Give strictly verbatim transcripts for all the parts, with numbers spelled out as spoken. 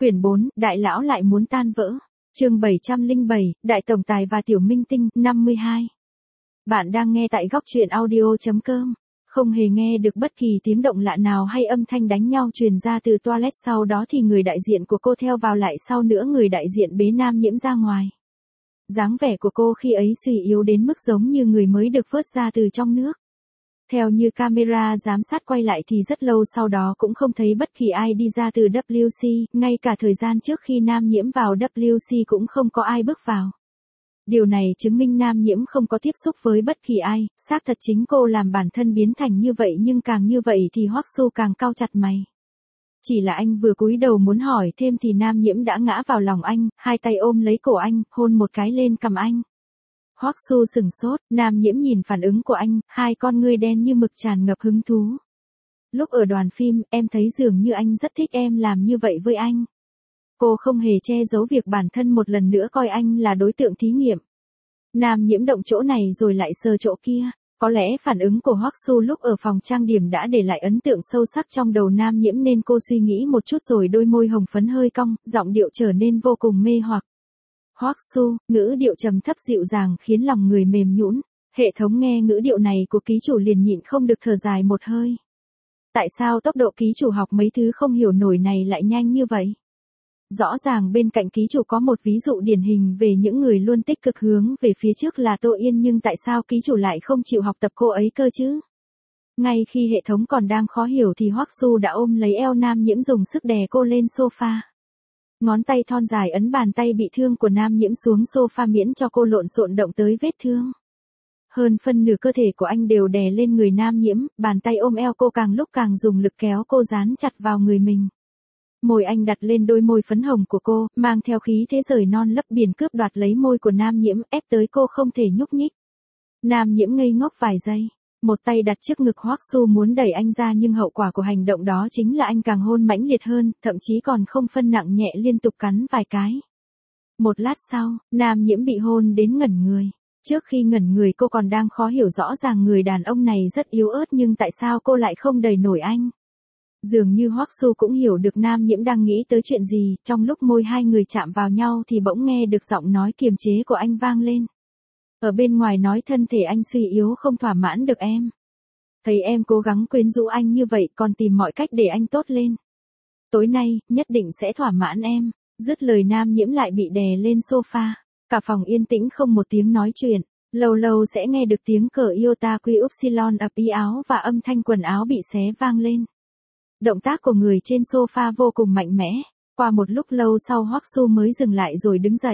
Quyển bốn, Đại lão lại muốn tan vỡ. Chương bảy trăm lẻ bảy, Đại tổng tài và tiểu minh tinh, năm mươi hai. Bạn đang nghe tại góc truyện audio chấm com. Không hề nghe được bất kỳ tiếng động lạ nào hay âm thanh đánh nhau truyền ra từ toilet, sau đó thì người đại diện của cô theo vào, lại sau nữa người đại diện bế Nam Nhiễm ra ngoài. Dáng vẻ của cô khi ấy suy yếu đến mức giống như người mới được vớt ra từ trong nước. Theo như camera giám sát quay lại thì rất lâu sau đó cũng không thấy bất kỳ ai đi ra từ vê kép xê, ngay cả thời gian trước khi Nam Nhiễm vào vê kép xê cũng không có ai bước vào. Điều này chứng minh Nam Nhiễm không có tiếp xúc với bất kỳ ai, xác thật chính cô làm bản thân biến thành như vậy, nhưng càng như vậy thì Hoắc Sưu càng cau chặt mày. Chỉ là anh vừa cúi đầu muốn hỏi thêm thì Nam Nhiễm đã ngã vào lòng anh, hai tay ôm lấy cổ anh, hôn một cái lên cằm anh. Hoắc Sưu sừng sốt, Nam Nhiễm nhìn phản ứng của anh, hai con ngươi đen như mực tràn ngập hứng thú. Lúc ở đoàn phim, em thấy dường như anh rất thích em làm như vậy với anh. Cô không hề che giấu việc bản thân một lần nữa coi anh là đối tượng thí nghiệm. Nam Nhiễm động chỗ này rồi lại sờ chỗ kia. Có lẽ phản ứng của Hoắc Sưu lúc ở phòng trang điểm đã để lại ấn tượng sâu sắc trong đầu Nam Nhiễm, nên cô suy nghĩ một chút rồi đôi môi hồng phấn hơi cong, giọng điệu trở nên vô cùng mê hoặc. Hoắc Sưu, ngữ điệu trầm thấp dịu dàng khiến lòng người mềm nhũn. Hệ thống nghe ngữ điệu này của ký chủ liền nhịn không được thở dài một hơi. Tại sao tốc độ ký chủ học mấy thứ không hiểu nổi này lại nhanh như vậy? Rõ ràng bên cạnh ký chủ có một ví dụ điển hình về những người luôn tích cực hướng về phía trước là Tô Yên, nhưng tại sao ký chủ lại không chịu học tập cô ấy cơ chứ? Ngay khi hệ thống còn đang khó hiểu thì Hoắc Sưu đã ôm lấy eo Nam Nhiễm dùng sức đè cô lên sofa. Ngón tay thon dài ấn bàn tay bị thương của Nam Nhiễm xuống sofa miễn cho cô lộn xộn động tới vết thương. Hơn phân nửa cơ thể của anh đều đè lên người Nam Nhiễm, bàn tay ôm eo cô càng lúc càng dùng lực kéo cô dán chặt vào người mình. Môi anh đặt lên đôi môi phấn hồng của cô, mang theo khí thế rời non lấp biển cướp đoạt lấy môi của Nam Nhiễm, ép tới cô không thể nhúc nhích. Nam Nhiễm ngây ngốc vài giây, một tay đặt trước ngực Hoắc Sưu muốn đẩy anh ra, nhưng hậu quả của hành động đó chính là anh càng hôn mãnh liệt hơn, thậm chí còn không phân nặng nhẹ liên tục cắn vài cái. Một lát sau, Nam Nhiễm bị hôn đến ngẩn người. Trước khi ngẩn người cô còn đang khó hiểu rõ ràng người đàn ông này rất yếu ớt, nhưng tại sao cô lại không đẩy nổi anh? Dường như Hoắc Sưu cũng hiểu được Nam Nhiễm đang nghĩ tới chuyện gì, trong lúc môi hai người chạm vào nhau thì bỗng nghe được giọng nói kiềm chế của anh vang lên. Ở bên ngoài nói thân thể anh suy yếu không thỏa mãn được em. Thấy em cố gắng quyến rũ anh như vậy còn tìm mọi cách để anh tốt lên. Tối nay, nhất định sẽ thỏa mãn em. Dứt lời Nam Nhiễm lại bị đè lên sofa. Cả phòng yên tĩnh không một tiếng nói chuyện. Lâu lâu sẽ nghe được tiếng cờ iota quy upsilon ập y áo và âm thanh quần áo bị xé vang lên. Động tác của người trên sofa vô cùng mạnh mẽ. Qua một lúc lâu sau Hoắc Sưu mới dừng lại rồi đứng dậy.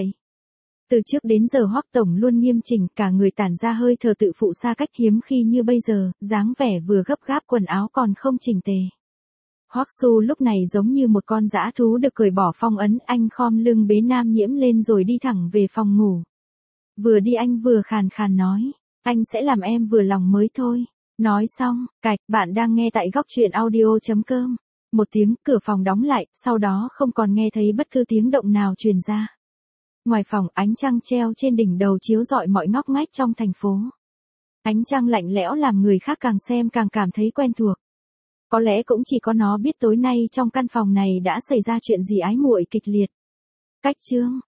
Từ trước đến giờ Hoắc tổng luôn nghiêm chỉnh, cả người tản ra hơi thở tự phụ xa cách, hiếm khi như bây giờ, dáng vẻ vừa gấp gáp quần áo còn không chỉnh tề. Hoắc Sưu lúc này giống như một con dã thú được cởi bỏ phong ấn, anh khom lưng bế Nam Nhiễm lên rồi đi thẳng về phòng ngủ. Vừa đi anh vừa khàn khàn nói, anh sẽ làm em vừa lòng mới thôi. Nói xong, cạch, bạn đang nghe tại góc truyện audio chấm com. Một tiếng, cửa phòng đóng lại, sau đó không còn nghe thấy bất cứ tiếng động nào truyền ra. Ngoài phòng, ánh trăng treo trên đỉnh đầu chiếu rọi mọi ngóc ngách trong thành phố. Ánh trăng lạnh lẽo làm người khác càng xem càng cảm thấy quen thuộc. Có lẽ cũng chỉ có nó biết tối nay trong căn phòng này đã xảy ra chuyện gì ái muội kịch liệt. Cách chương